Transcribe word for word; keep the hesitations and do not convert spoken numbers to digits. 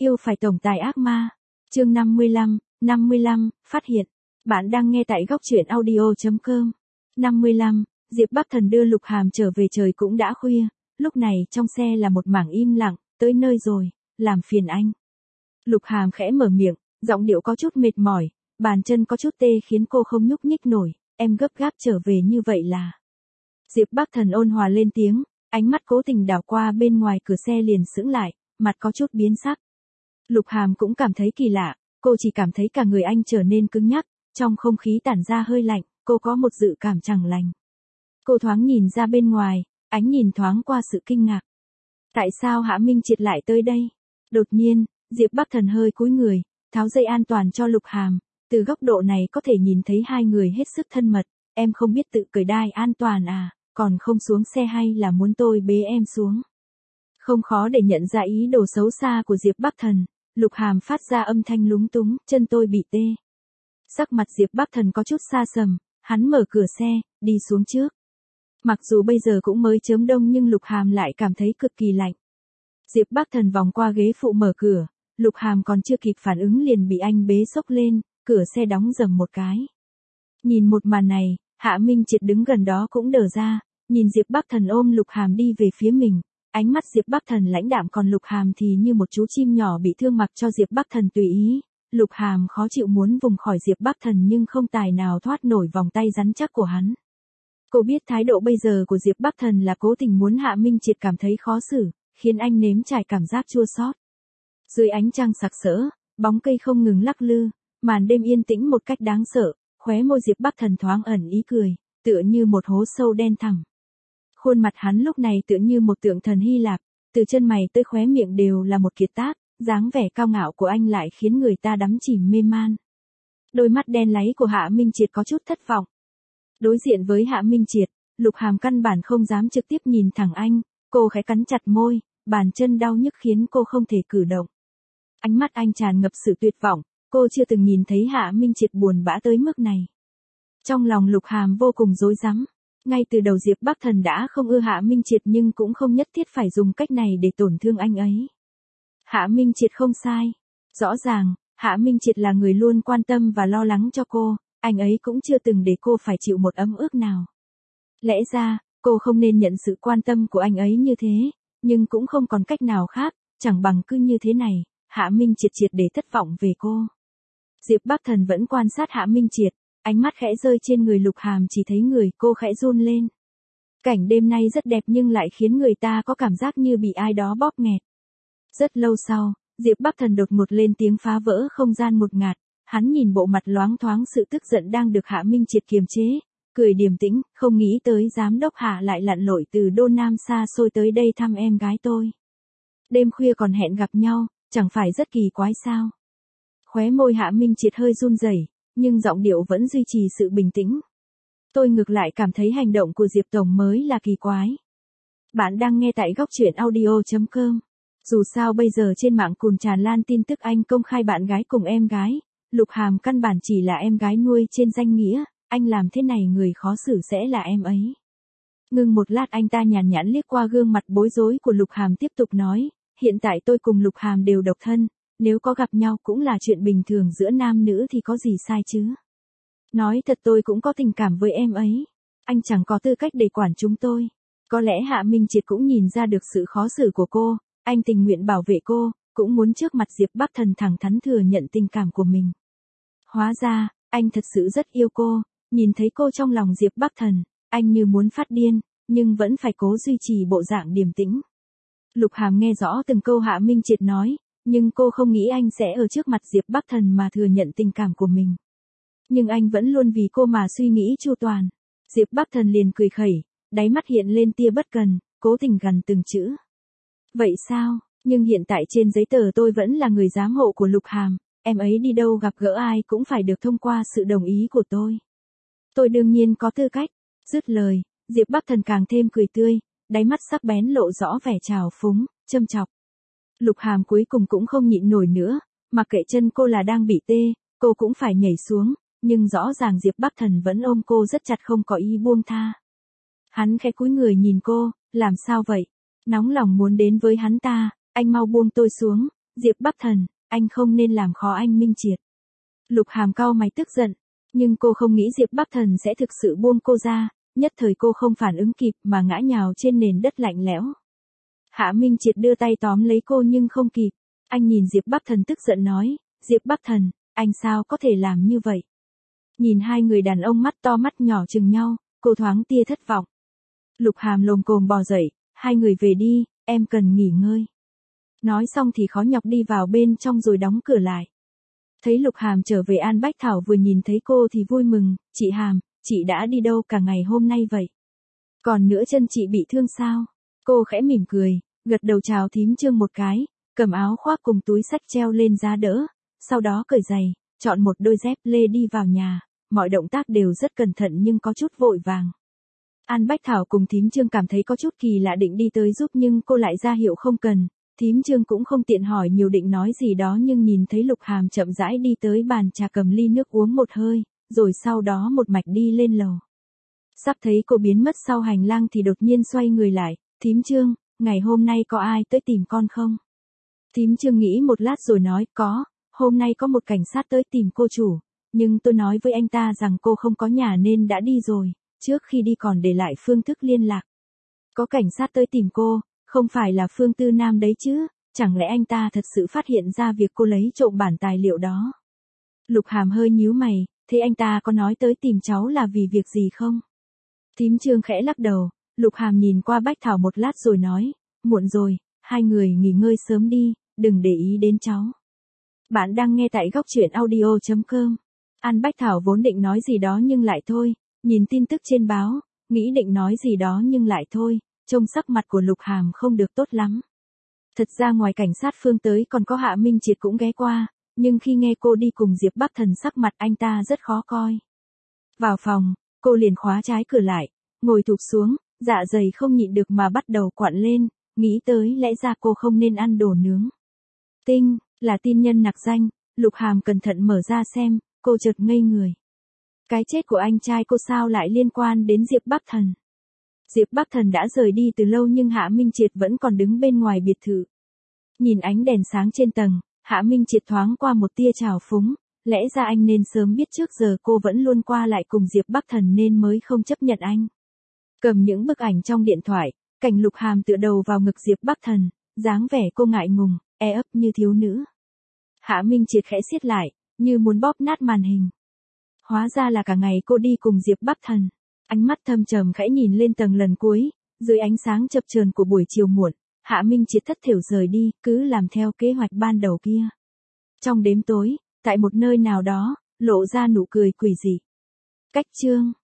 Yêu phải tổng tài ác ma. Chương năm mươi lăm, năm mươi lăm, phát hiện. Bạn đang nghe tại góc truyện audio chấm com. năm mươi lăm, Diệp Bắc Thần đưa Lục Hàm trở về, trời cũng đã khuya, lúc này trong xe là một mảng im lặng. Tới nơi rồi, làm phiền anh. Lục Hàm khẽ mở miệng, giọng điệu có chút mệt mỏi, bàn chân có chút tê khiến cô không nhúc nhích nổi. Em gấp gáp trở về như vậy là? Diệp Bắc Thần ôn hòa lên tiếng, ánh mắt cố tình đảo qua bên ngoài cửa xe liền sững lại, mặt có chút biến sắc. Lục Hàm cũng cảm thấy kỳ lạ, cô chỉ cảm thấy cả người anh trở nên cứng nhắc, trong không khí tản ra hơi lạnh, cô có một dự cảm chẳng lành. Cô thoáng nhìn ra bên ngoài, ánh nhìn thoáng qua sự kinh ngạc. Tại sao Hạ Minh Triệt lại tới đây? Đột nhiên, Diệp Bắc Thần hơi cúi người, tháo dây an toàn cho Lục Hàm, từ góc độ này có thể nhìn thấy hai người hết sức thân mật. Em không biết tự cởi đai an toàn à, còn không xuống xe hay là muốn tôi bế em xuống? Không khó để nhận ra ý đồ xấu xa của Diệp Bắc Thần. Lục Hàm phát ra âm thanh lúng túng, chân tôi bị tê. Sắc mặt Diệp Bắc Thần có chút xa sầm, hắn mở cửa xe, đi xuống trước. Mặc dù bây giờ cũng mới chớm đông nhưng Lục Hàm lại cảm thấy cực kỳ lạnh. Diệp Bắc Thần vòng qua ghế phụ mở cửa, Lục Hàm còn chưa kịp phản ứng liền bị anh bế xốc lên, cửa xe đóng rầm một cái. Nhìn một màn này, Hạ Minh Triệt đứng gần đó cũng đờ ra, nhìn Diệp Bắc Thần ôm Lục Hàm đi về phía mình. Ánh mắt Diệp Bắc Thần lãnh đạm, còn Lục Hàm thì như một chú chim nhỏ bị thương, mặc cho Diệp Bắc Thần tùy ý. Lục Hàm khó chịu muốn vùng khỏi Diệp Bắc Thần nhưng không tài nào thoát nổi vòng tay rắn chắc của hắn. Cô biết thái độ bây giờ của Diệp Bắc Thần là cố tình muốn Hạ Minh Triệt cảm thấy khó xử, khiến anh nếm trải cảm giác chua xót. Dưới ánh trăng sặc sỡ, bóng cây không ngừng lắc lư, màn đêm yên tĩnh một cách đáng sợ, khóe môi Diệp Bắc Thần thoáng ẩn ý cười, tựa như một hố sâu đen thẳm. Khuôn mặt hắn lúc này tựa như một tượng thần Hy Lạp, từ chân mày tới khóe miệng đều là một kiệt tác, dáng vẻ cao ngạo của anh lại khiến người ta đắm chìm mê man. Đôi mắt đen láy của Hạ Minh Triệt có chút thất vọng. Đối diện với Hạ Minh Triệt, Lục Hàm căn bản không dám trực tiếp nhìn thẳng anh, cô khẽ cắn chặt môi, bàn chân đau nhức khiến cô không thể cử động. Ánh mắt anh tràn ngập sự tuyệt vọng, cô chưa từng nhìn thấy Hạ Minh Triệt buồn bã tới mức này. Trong lòng Lục Hàm vô cùng rối rắm. Ngay từ đầu Diệp Bắc Thần đã không ưa Hạ Minh Triệt nhưng cũng không nhất thiết phải dùng cách này để tổn thương anh ấy. Hạ Minh Triệt không sai. Rõ ràng, Hạ Minh Triệt là người luôn quan tâm và lo lắng cho cô, anh ấy cũng chưa từng để cô phải chịu một ấm ức nào. Lẽ ra, cô không nên nhận sự quan tâm của anh ấy như thế, nhưng cũng không còn cách nào khác, chẳng bằng cứ như thế này, Hạ Minh Triệt triệt để thất vọng về cô. Diệp Bắc Thần vẫn quan sát Hạ Minh Triệt. Ánh mắt khẽ rơi trên người Lục Hàm, chỉ thấy người cô khẽ run lên. Cảnh đêm nay rất đẹp nhưng lại khiến người ta có cảm giác như bị ai đó bóp nghẹt. Rất lâu sau, Diệp Bắc Thần đột ngột lên tiếng phá vỡ không gian ngột ngạt, hắn nhìn bộ mặt loáng thoáng sự tức giận đang được Hạ Minh Triệt kiềm chế, cười điềm tĩnh, không nghĩ tới giám đốc Hạ lại lặn lội từ Đô Nam xa xôi tới đây thăm em gái tôi. Đêm khuya còn hẹn gặp nhau, chẳng phải rất kỳ quái sao? Khóe môi Hạ Minh Triệt hơi run rẩy, nhưng giọng điệu vẫn duy trì sự bình tĩnh. Tôi ngược lại cảm thấy hành động của Diệp Tổng mới là kỳ quái. Bạn đang nghe tại góc truyện audio chấm com. Dù sao bây giờ trên mạng cùn tràn lan tin tức anh công khai bạn gái cùng em gái, Lục Hàm căn bản chỉ là em gái nuôi trên danh nghĩa, anh làm thế này người khó xử sẽ là em ấy. Ngưng một lát anh ta nhàn nhãn liếc qua gương mặt bối rối của Lục Hàm tiếp tục nói, hiện tại tôi cùng Lục Hàm đều độc thân. Nếu có gặp nhau cũng là chuyện bình thường giữa nam nữ thì có gì sai chứ. Nói thật tôi cũng có tình cảm với em ấy. Anh chẳng có tư cách để quản chúng tôi. Có lẽ Hạ Minh Triệt cũng nhìn ra được sự khó xử của cô. Anh tình nguyện bảo vệ cô, cũng muốn trước mặt Diệp Bắc Thần thẳng thắn thừa nhận tình cảm của mình. Hóa ra, anh thật sự rất yêu cô. Nhìn thấy cô trong lòng Diệp Bắc Thần, anh như muốn phát điên, nhưng vẫn phải cố duy trì bộ dạng điềm tĩnh. Lục Hàm nghe rõ từng câu Hạ Minh Triệt nói. Nhưng cô không nghĩ anh sẽ ở trước mặt Diệp Bắc Thần mà thừa nhận tình cảm của mình. Nhưng anh vẫn luôn vì cô mà suy nghĩ chu toàn. Diệp Bắc Thần liền cười khẩy, đáy mắt hiện lên tia bất cần, cố tình gằn từng chữ. Vậy sao, nhưng hiện tại trên giấy tờ tôi vẫn là người giám hộ của Lục Hàm, em ấy đi đâu gặp gỡ ai cũng phải được thông qua sự đồng ý của tôi. Tôi đương nhiên có tư cách. Dứt lời, Diệp Bắc Thần càng thêm cười tươi, đáy mắt sắc bén lộ rõ vẻ trào phúng, châm chọc. Lục Hàm cuối cùng cũng không nhịn nổi nữa, mặc kệ chân cô là đang bị tê, cô cũng phải nhảy xuống, nhưng rõ ràng Diệp Bắc Thần vẫn ôm cô rất chặt không có ý buông tha. Hắn khẽ cúi người nhìn cô, làm sao vậy? Nóng lòng muốn đến với hắn ta, anh mau buông tôi xuống, Diệp Bắc Thần, anh không nên làm khó anh Minh Triệt. Lục Hàm cau mày tức giận, nhưng cô không nghĩ Diệp Bắc Thần sẽ thực sự buông cô ra, nhất thời cô không phản ứng kịp mà ngã nhào trên nền đất lạnh lẽo. Hạ Minh Triệt đưa tay tóm lấy cô nhưng không kịp, anh nhìn Diệp Bắc Thần tức giận nói, Diệp Bắc Thần, anh sao có thể làm như vậy? Nhìn hai người đàn ông mắt to mắt nhỏ chừng nhau, cô thoáng tia thất vọng. Lục Hàm lồm cồm bò dậy, hai người về đi, em cần nghỉ ngơi. Nói xong thì khó nhọc đi vào bên trong rồi đóng cửa lại. Thấy Lục Hàm trở về, An Bách Thảo vừa nhìn thấy cô thì vui mừng, chị Hàm, chị đã đi đâu cả ngày hôm nay vậy? Còn nữa chân chị bị thương sao? Cô khẽ mỉm cười, gật đầu chào thím Trương một cái, cầm áo khoác cùng túi xách treo lên giá đỡ, sau đó cởi giày, chọn một đôi dép lê đi vào nhà, mọi động tác đều rất cẩn thận nhưng có chút vội vàng. An Bách Thảo cùng thím Trương cảm thấy có chút kỳ lạ, định đi tới giúp nhưng cô lại ra hiệu không cần. Thím Trương cũng không tiện hỏi nhiều, định nói gì đó nhưng nhìn thấy Lục Hàm chậm rãi đi tới bàn trà, cầm ly nước uống một hơi, rồi sau đó một mạch đi lên lầu. Sắp thấy cô biến mất sau hành lang thì đột nhiên xoay người lại, thím Trương, ngày hôm nay có ai tới tìm con không? Thím Trương nghĩ một lát rồi nói, có, hôm nay có một cảnh sát tới tìm cô chủ, nhưng tôi nói với anh ta rằng cô không có nhà nên đã đi rồi, trước khi đi còn để lại phương thức liên lạc. Có cảnh sát tới tìm cô, không phải là Phương Tư Nam đấy chứ, chẳng lẽ anh ta thật sự phát hiện ra việc cô lấy trộm bản tài liệu đó? Lục Hàm hơi nhíu mày, thế anh ta có nói tới tìm cháu là vì việc gì không? Thím Trương khẽ lắc đầu, Lục Hàm nhìn qua Bách Thảo một lát rồi nói, muộn rồi, hai người nghỉ ngơi sớm đi, đừng để ý đến cháu. Bạn đang nghe tại góc truyện audio chấm com. An Bách Thảo vốn định nói gì đó nhưng lại thôi, nhìn tin tức trên báo, nghĩ định nói gì đó nhưng lại thôi, trông sắc mặt của Lục Hàm không được tốt lắm. Thật ra ngoài cảnh sát Phương tới còn có Hạ Minh Triệt cũng ghé qua, nhưng khi nghe cô đi cùng Diệp Bắc Thần sắc mặt anh ta rất khó coi. Vào phòng, cô liền khóa trái cửa lại, ngồi thụp xuống, dạ dày không nhịn được mà bắt đầu quặn lên, nghĩ tới lẽ ra cô không nên ăn đồ nướng. Tinh, là tin nhân nặc danh, Lục Hàm cẩn thận mở ra xem, cô chợt ngây người. Cái chết của anh trai cô sao lại liên quan đến Diệp Bắc Thần? Diệp Bắc Thần đã rời đi từ lâu nhưng Hạ Minh Triệt vẫn còn đứng bên ngoài biệt thự. Nhìn ánh đèn sáng trên tầng, Hạ Minh Triệt thoáng qua một tia trào phúng, lẽ ra anh nên sớm biết trước giờ cô vẫn luôn qua lại cùng Diệp Bắc Thần nên mới không chấp nhận anh. Cầm những bức ảnh trong điện thoại, cảnh Lục Hàm tựa đầu vào ngực Diệp Bắc Thần, dáng vẻ cô ngại ngùng, e ấp như thiếu nữ. Hạ Minh Triệt khẽ siết lại, như muốn bóp nát màn hình. Hóa ra là cả ngày cô đi cùng Diệp Bắc Thần. Ánh mắt thâm trầm khẽ nhìn lên tầng lần cuối, dưới ánh sáng chập chờn của buổi chiều muộn, Hạ Minh Triệt thất thểu rời đi, cứ làm theo kế hoạch ban đầu kia. Trong đêm tối, tại một nơi nào đó, lộ ra nụ cười quỷ dị. Cách chương